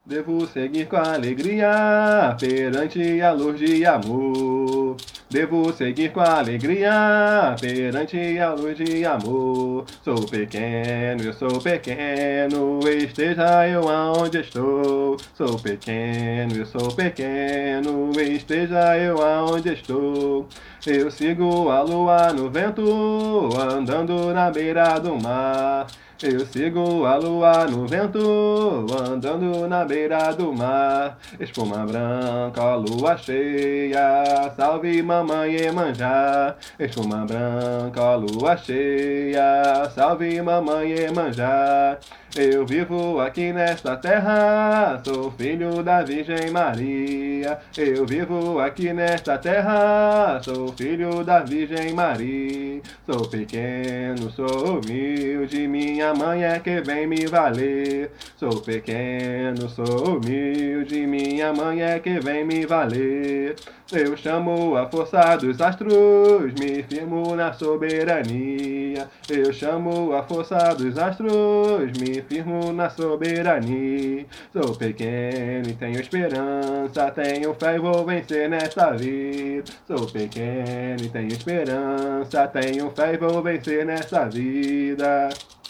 Devo seguir com alegria perante a luz de amor. Devo seguir com alegria perante a luz de amor. Sou pequeno, eu sou pequeno, esteja eu aonde estou. Sou pequeno, eu sou pequeno, esteja eu aonde estou. Eu sigo a lua no vento, andando na beira do mar. Eu sigo a lua no vento, andando na beira do mar. Espuma branca, lua cheia, salve mamãe Iemanjá. Espuma branca, lua cheia, salve mamãe Iemanjá. Eu vivo aqui nesta terra, sou filho da Virgem Maria. Eu vivo aqui nesta terra, sou filho da Virgem Maria. Sou pequeno, sou humilde, minha mãe é que vem me valer. Sou pequeno, sou humilde, minha mãe é que vem me valer. Eu chamo a força dos astros, me firmo na soberania. Eu chamo a força dos astros, me firmo na soberania. Sou pequeno e tenho esperança, tenho fé e vou vencer nesta vida. Sou pequeno e tenho esperança, tenho fé e vou vencer nesta vida.